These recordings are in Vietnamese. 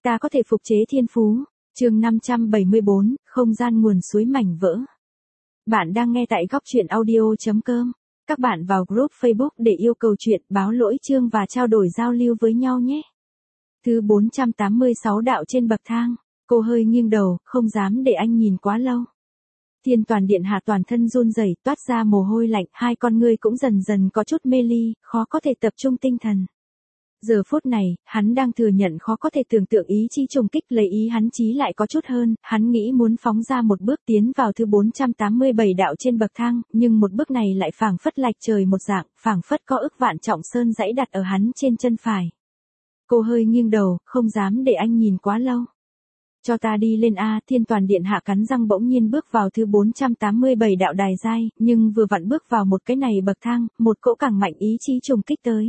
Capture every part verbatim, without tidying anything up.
ta có thể phục chế thiên phú. Chương năm trăm bảy mươi bốn, không gian nguồn suối mảnh vỡ. Bạn đang nghe tại góc truyện audio chấm com. Các bạn vào group Facebook để yêu cầu chuyện, báo lỗi chương và trao đổi giao lưu với nhau nhé. Thứ bốn trăm tám mươi sáu đạo trên bậc thang. Cô hơi nghiêng đầu, không dám để anh nhìn quá lâu. Thiên Toàn Điện Hạ toàn thân run rẩy, toát ra mồ hôi lạnh, hai con ngươi cũng dần dần có chút mê ly, khó có thể tập trung tinh thần. Giờ phút này, hắn đang thừa nhận khó có thể tưởng tượng ý chi trùng kích lấy ý hắn chí lại có chút hơn, hắn nghĩ muốn phóng ra một bước tiến vào thứ bốn trăm tám mươi bảy đạo trên bậc thang, nhưng một bước này lại phảng phất lạch trời một dạng, phảng phất có ức vạn trọng sơn dãy đặt ở hắn trên chân phải. Cô hơi nghiêng đầu, không dám để anh nhìn quá lâu. Cho ta đi lên a, Thiên Toàn Điện Hạ cắn răng bỗng nhiên bước vào thứ bốn trăm tám mươi bảy đạo đài giai, nhưng vừa vặn bước vào một cái này bậc thang, một cỗ càng mạnh ý chí trùng kích tới.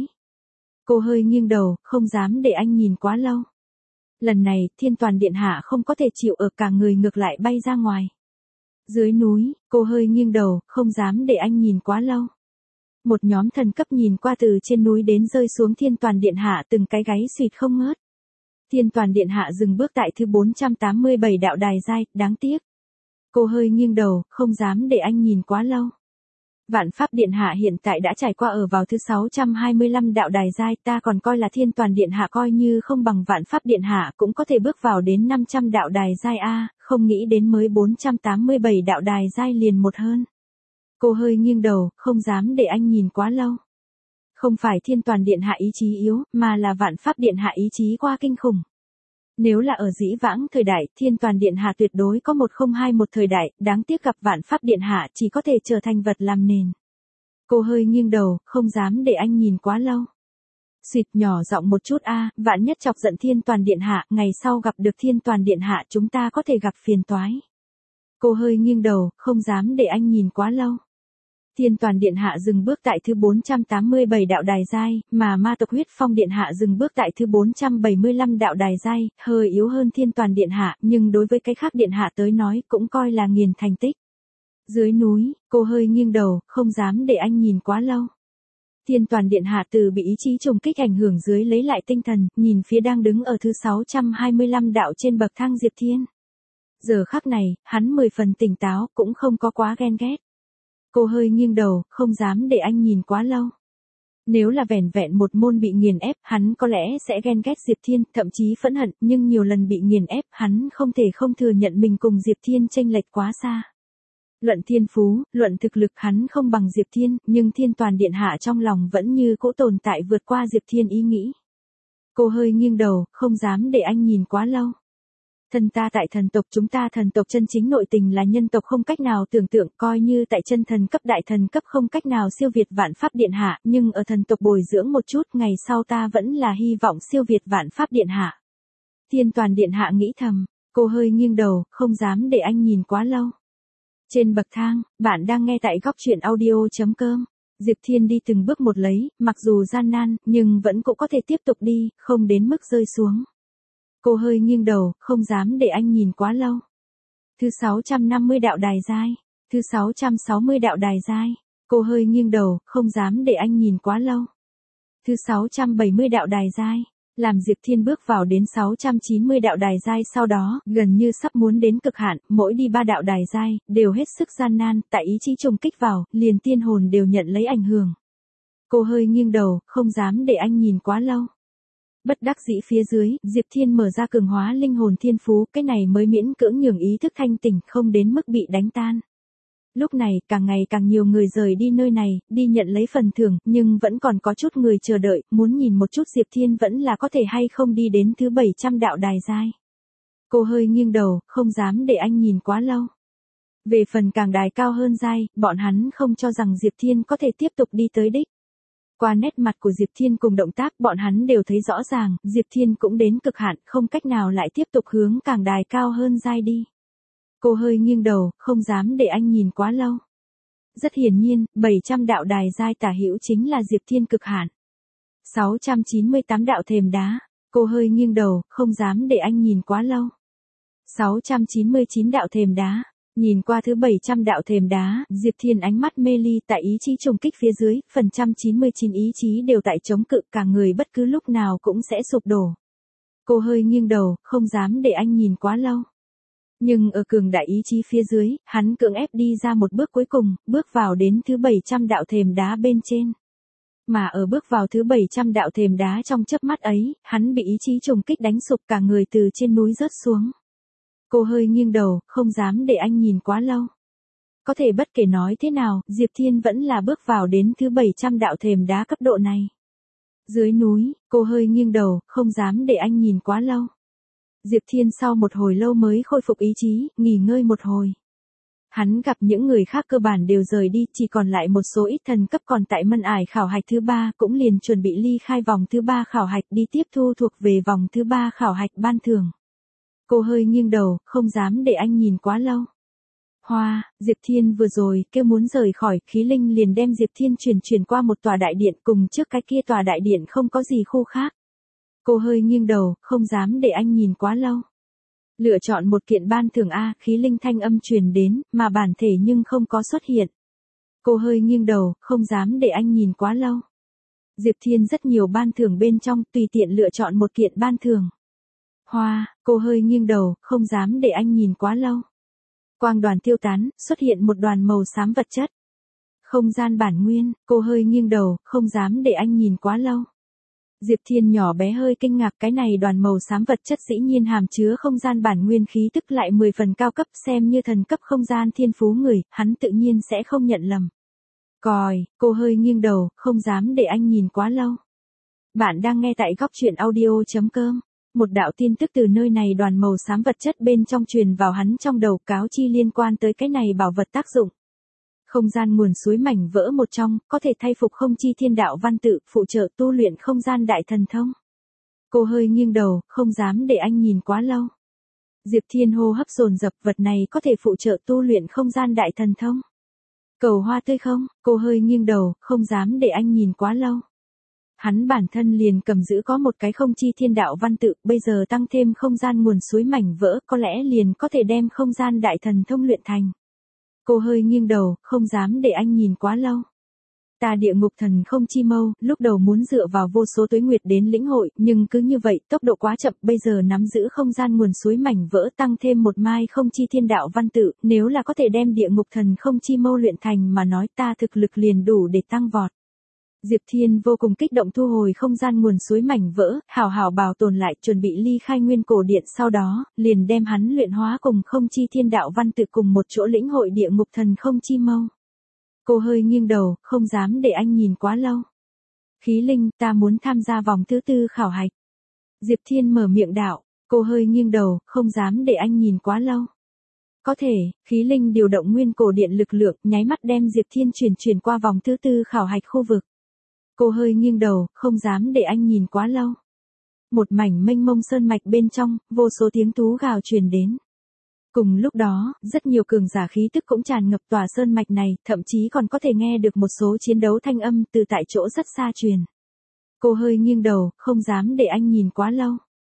Cô hơi nghiêng đầu, không dám để anh nhìn quá lâu. Lần này, Thiên Toàn Điện Hạ không có thể chịu ở, cả người ngược lại bay ra ngoài. Dưới núi, cô hơi nghiêng đầu, không dám để anh nhìn quá lâu. Một nhóm thần cấp nhìn qua từ trên núi đến rơi xuống Thiên Toàn Điện Hạ từng cái gáy xịt không ngớt. Thiên Toàn Điện Hạ dừng bước tại thứ bốn trăm tám mươi bảy đạo đài giai, đáng tiếc. Cô hơi nghiêng đầu, không dám để anh nhìn quá lâu. Vạn Pháp Điện Hạ hiện tại đã trải qua ở vào thứ sáu trăm hai mươi lăm đạo đài giai, ta còn coi là Thiên Toàn Điện Hạ coi như không bằng Vạn Pháp Điện Hạ cũng có thể bước vào đến năm trăm đạo đài giai a, không nghĩ đến mới bốn trăm tám mươi bảy đạo đài giai liền một hơn. Cô hơi nghiêng đầu, không dám để anh nhìn quá lâu. Không phải Thiên Toàn Điện Hạ ý chí yếu, mà là Vạn Pháp Điện Hạ ý chí qua kinh khủng. Nếu là ở dĩ vãng thời đại, Thiên Toàn Điện Hạ tuyệt đối có một không hai một thời đại, đáng tiếc gặp Vạn Pháp Điện Hạ chỉ có thể trở thành vật làm nền. Cô hơi nghiêng đầu, không dám để anh nhìn quá lâu. Xịt nhỏ giọng một chút a, vạn nhất chọc giận Thiên Toàn Điện Hạ, ngày sau gặp được Thiên Toàn Điện Hạ chúng ta có thể gặp phiền toái. Cô hơi nghiêng đầu, không dám để anh nhìn quá lâu. Thiên Toàn Điện Hạ dừng bước tại thứ bốn trăm tám mươi bảy đạo đài giai, mà Ma Tộc Huyết Phong Điện Hạ dừng bước tại thứ bốn trăm bảy mươi lăm đạo đài giai, hơi yếu hơn Thiên Toàn Điện Hạ, nhưng đối với cái khác Điện Hạ tới nói cũng coi là nghiền thành tích. Dưới núi, cô hơi nghiêng đầu, không dám để anh nhìn quá lâu. Thiên Toàn Điện Hạ từ bị ý chí trùng kích ảnh hưởng dưới lấy lại tinh thần, nhìn phía đang đứng ở thứ sáu trăm hai mươi lăm đạo trên bậc thang Diệp Thiên. Giờ khắc này, hắn mười phần tỉnh táo, cũng không có quá ghen ghét. Cô hơi nghiêng đầu, không dám để anh nhìn quá lâu. Nếu là vẻn vẹn một môn bị nghiền ép, hắn có lẽ sẽ ghen ghét Diệp Thiên, thậm chí phẫn hận, nhưng nhiều lần bị nghiền ép, hắn không thể không thừa nhận mình cùng Diệp Thiên chênh lệch quá xa. Luận thiên phú, luận thực lực hắn không bằng Diệp Thiên, nhưng Thiên Toàn Điện Hạ trong lòng vẫn như cũ tồn tại vượt qua Diệp Thiên ý nghĩ. Cô hơi nghiêng đầu, không dám để anh nhìn quá lâu. Thân ta tại thần tộc, chúng ta thần tộc chân chính nội tình là nhân tộc không cách nào tưởng tượng, coi như tại chân thần cấp đại thần cấp không cách nào siêu việt Vạn Pháp Điện Hạ, nhưng ở thần tộc bồi dưỡng một chút, ngày sau ta vẫn là hy vọng siêu việt Vạn Pháp Điện Hạ. Thiên Toàn Điện Hạ nghĩ thầm, cô hơi nghiêng đầu, không dám để anh nhìn quá lâu. Trên bậc thang, bạn đang nghe tại góc truyện audio chấm com. Diệp Thiên đi từng bước một lấy, mặc dù gian nan, nhưng vẫn cũng có thể tiếp tục đi, không đến mức rơi xuống. Cô hơi nghiêng đầu, không dám để anh nhìn quá lâu. Thứ sáu trăm năm mươi đạo đài giai, thứ sáu trăm sáu mươi đạo đài giai, cô hơi nghiêng đầu, không dám để anh nhìn quá lâu. Thứ sáu trăm bảy mươi đạo đài giai, làm Diệp Thiên bước vào đến sáu trăm chín mươi đạo đài giai sau đó, gần như sắp muốn đến cực hạn, mỗi đi ba đạo đài giai, đều hết sức gian nan, tại ý chí trùng kích vào, liền tiên hồn đều nhận lấy ảnh hưởng. Cô hơi nghiêng đầu, không dám để anh nhìn quá lâu. Bất đắc dĩ phía dưới, Diệp Thiên mở ra cường hóa linh hồn thiên phú, cái này mới miễn cưỡng nhường ý thức thanh tỉnh, không đến mức bị đánh tan. Lúc này, càng ngày càng nhiều người rời đi nơi này, đi nhận lấy phần thưởng, nhưng vẫn còn có chút người chờ đợi, muốn nhìn một chút Diệp Thiên vẫn là có thể hay không đi đến thứ bảy trăm đạo đài giai. Cô hơi nghiêng đầu, không dám để anh nhìn quá lâu. Về phần càng đài cao hơn giai, bọn hắn không cho rằng Diệp Thiên có thể tiếp tục đi tới đích. Qua nét mặt của Diệp Thiên cùng động tác bọn hắn đều thấy rõ ràng, Diệp Thiên cũng đến cực hạn, không cách nào lại tiếp tục hướng càng đài cao hơn giai đi. Cô hơi nghiêng đầu, không dám để anh nhìn quá lâu. Rất hiển nhiên, bảy trăm đạo đài giai tả hữu chính là Diệp Thiên cực hạn. sáu trăm chín mươi tám đạo thềm đá, cô hơi nghiêng đầu, không dám để anh nhìn quá lâu. sáu trăm chín mươi chín đạo thềm đá. Nhìn qua thứ bảy trăm đạo thềm đá, Diệp Thiên ánh mắt mê ly tại ý chí trùng kích phía dưới, phần trăm chín mươi chín ý chí đều tại chống cự, cả người bất cứ lúc nào cũng sẽ sụp đổ. Cô hơi nghiêng đầu, không dám để anh nhìn quá lâu. Nhưng ở cường đại ý chí phía dưới, hắn cưỡng ép đi ra một bước cuối cùng, bước vào đến thứ bảy trăm đạo thềm đá bên trên. Mà ở bước vào thứ bảy trăm đạo thềm đá trong chớp mắt ấy, hắn bị ý chí trùng kích đánh sụp cả người từ trên núi rớt xuống. Cô hơi nghiêng đầu, không dám để anh nhìn quá lâu. Có thể bất kể nói thế nào, Diệp Thiên vẫn là bước vào đến thứ bảy trăm đạo thềm đá cấp độ này. Dưới núi, cô hơi nghiêng đầu, không dám để anh nhìn quá lâu. Diệp Thiên sau một hồi lâu mới khôi phục ý chí, nghỉ ngơi một hồi. Hắn gặp những người khác cơ bản đều rời đi, chỉ còn lại một số ít thần cấp còn tại mân ải khảo hạch thứ ba, cũng liền chuẩn bị ly khai vòng thứ ba khảo hạch đi tiếp thu thuộc về vòng thứ ba khảo hạch ban thưởng. Cô hơi nghiêng đầu, không dám để anh nhìn quá lâu. Hoa, Diệp Thiên vừa rồi kêu muốn rời khỏi, khí linh liền đem Diệp Thiên chuyển chuyển qua một tòa đại điện, cùng trước cái kia tòa đại điện không có gì khu khác. Cô hơi nghiêng đầu, không dám để anh nhìn quá lâu. Lựa chọn một kiện ban thưởng A, khí linh thanh âm truyền đến, mà bản thể nhưng không có xuất hiện. Cô hơi nghiêng đầu, không dám để anh nhìn quá lâu. Diệp Thiên rất nhiều ban thưởng bên trong, tùy tiện lựa chọn một kiện ban thưởng. Hoa, cô hơi nghiêng đầu, không dám để anh nhìn quá lâu. Quang đoàn tiêu tán, xuất hiện một đoàn màu xám vật chất. Không gian bản nguyên, cô hơi nghiêng đầu, không dám để anh nhìn quá lâu. Diệp Thiên nhỏ bé hơi kinh ngạc, cái này đoàn màu xám vật chất dĩ nhiên hàm chứa không gian bản nguyên khí tức lại mười phần cao cấp, xem như thần cấp không gian thiên phú người, hắn tự nhiên sẽ không nhận lầm. Còi, cô hơi nghiêng đầu, không dám để anh nhìn quá lâu. Bạn đang nghe tại góc truyện audio chấm com. Một đạo tin tức từ nơi này đoàn màu xám vật chất bên trong truyền vào hắn trong đầu, cáo chi liên quan tới cái này bảo vật tác dụng. Không gian nguồn suối mảnh vỡ một trong, có thể thay phục không chi thiên đạo văn tự, phụ trợ tu luyện không gian đại thần thông. Cô hơi nghiêng đầu, không dám để anh nhìn quá lâu. Diệp Thiên hô hấp dồn dập, vật này có thể phụ trợ tu luyện không gian đại thần thông. Cầu hoa tươi không, cô hơi nghiêng đầu, không dám để anh nhìn quá lâu. Hắn bản thân liền cầm giữ có một cái không chi thiên đạo văn tự, bây giờ tăng thêm không gian nguồn suối mảnh vỡ, có lẽ liền có thể đem không gian đại thần thông luyện thành. Cô hơi nghiêng đầu, không dám để anh nhìn quá lâu. Ta địa ngục thần không chi mâu, lúc đầu muốn dựa vào vô số tuế nguyệt đến lĩnh hội, nhưng cứ như vậy, tốc độ quá chậm, bây giờ nắm giữ không gian nguồn suối mảnh vỡ tăng thêm một mai không chi thiên đạo văn tự, nếu là có thể đem địa ngục thần không chi mâu luyện thành mà nói ta thực lực liền đủ để tăng vọt. Diệp Thiên vô cùng kích động thu hồi không gian nguồn suối mảnh vỡ, hảo hảo bảo tồn lại, chuẩn bị ly khai nguyên cổ điện, sau đó, liền đem hắn luyện hóa cùng không chi thiên đạo văn tự cùng một chỗ lĩnh hội địa ngục thần không chi mâu. Cô hơi nghiêng đầu, không dám để anh nhìn quá lâu. Khí linh, ta muốn tham gia vòng thứ tư khảo hạch. Diệp Thiên mở miệng đạo, cô hơi nghiêng đầu, không dám để anh nhìn quá lâu. Có thể, khí linh điều động nguyên cổ điện lực lượng, nháy mắt đem Diệp Thiên chuyển chuyển qua vòng thứ tư khảo hạch khu vực. Cô hơi nghiêng đầu, không dám để anh nhìn quá lâu. Một mảnh mênh mông sơn mạch bên trong, vô số tiếng tú gào truyền đến. Cùng lúc đó, rất nhiều cường giả khí tức cũng tràn ngập tòa sơn mạch này, thậm chí còn có thể nghe được một số chiến đấu thanh âm từ tại chỗ rất xa truyền. Cô hơi nghiêng đầu, không dám để anh nhìn quá lâu.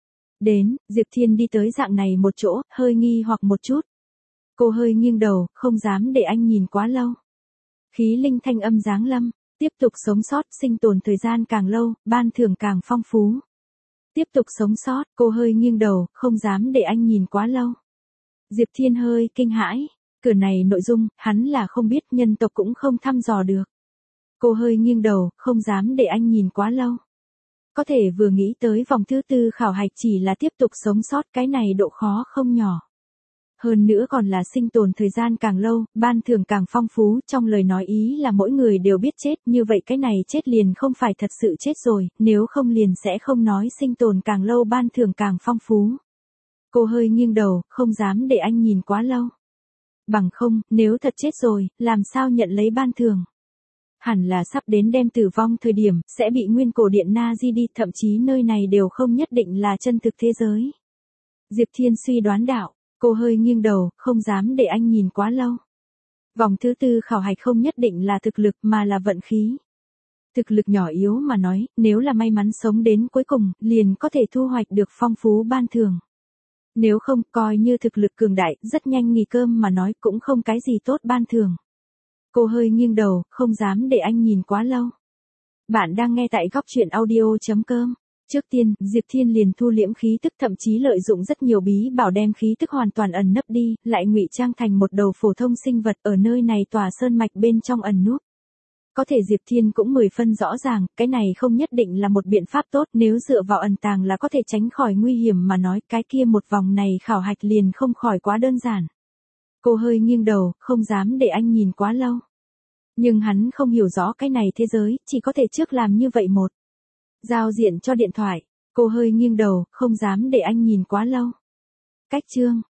Đến, Diệp Thiên đi tới dạng này một chỗ, hơi nghi hoặc một chút. Cô hơi nghiêng đầu, không dám để anh nhìn quá lâu. Khí linh thanh âm giáng lâm. Tiếp tục sống sót, sinh tồn thời gian càng lâu, ban thưởng càng phong phú. Tiếp tục sống sót, cô hơi nghiêng đầu, không dám để anh nhìn quá lâu. Diệp Thiên hơi kinh hãi, cửa này nội dung, hắn là không biết, nhân tộc cũng không thăm dò được. Cô hơi nghiêng đầu, không dám để anh nhìn quá lâu. Có thể vừa nghĩ tới vòng thứ tư khảo hạch chỉ là tiếp tục sống sót, cái này độ khó không nhỏ. Hơn nữa còn là sinh tồn thời gian càng lâu, ban thưởng càng phong phú, trong lời nói ý là mỗi người đều biết chết, như vậy cái này chết liền không phải thật sự chết rồi, nếu không liền sẽ không nói sinh tồn càng lâu ban thưởng càng phong phú. Cô hơi nghiêng đầu, không dám để anh nhìn quá lâu. Bằng không, nếu thật chết rồi, làm sao nhận lấy ban thưởng? Hẳn là sắp đến đem tử vong thời điểm, sẽ bị nguyên cổ điện na di đi, thậm chí nơi này đều không nhất định là chân thực thế giới. Diệp Thiên suy đoán đạo. Cô hơi nghiêng đầu, không dám để anh nhìn quá lâu. Vòng thứ tư khảo hạch không nhất định là thực lực mà là vận khí. Thực lực nhỏ yếu mà nói, nếu là may mắn sống đến cuối cùng, liền có thể thu hoạch được phong phú ban thưởng. Nếu không, coi như thực lực cường đại, rất nhanh nghỉ cơm mà nói cũng không cái gì tốt ban thưởng. Cô hơi nghiêng đầu, không dám để anh nhìn quá lâu. Bạn đang nghe tại góc truyện audio chấm com. Trước tiên, Diệp Thiên liền thu liễm khí tức, thậm chí lợi dụng rất nhiều bí bảo đem khí tức hoàn toàn ẩn nấp đi, lại ngụy trang thành một đầu phổ thông sinh vật ở nơi này tòa sơn mạch bên trong ẩn núp. Có thể Diệp Thiên cũng mười phân rõ ràng, cái này không nhất định là một biện pháp tốt, nếu dựa vào ẩn tàng là có thể tránh khỏi nguy hiểm mà nói, cái kia một vòng này khảo hạch liền không khỏi quá đơn giản. Cô hơi nghiêng đầu, không dám để anh nhìn quá lâu. Nhưng hắn không hiểu rõ cái này thế giới, chỉ có thể trước làm như vậy một. Giao diện cho điện thoại, cô hơi nghiêng đầu, không dám để anh nhìn quá lâu. Cách chương.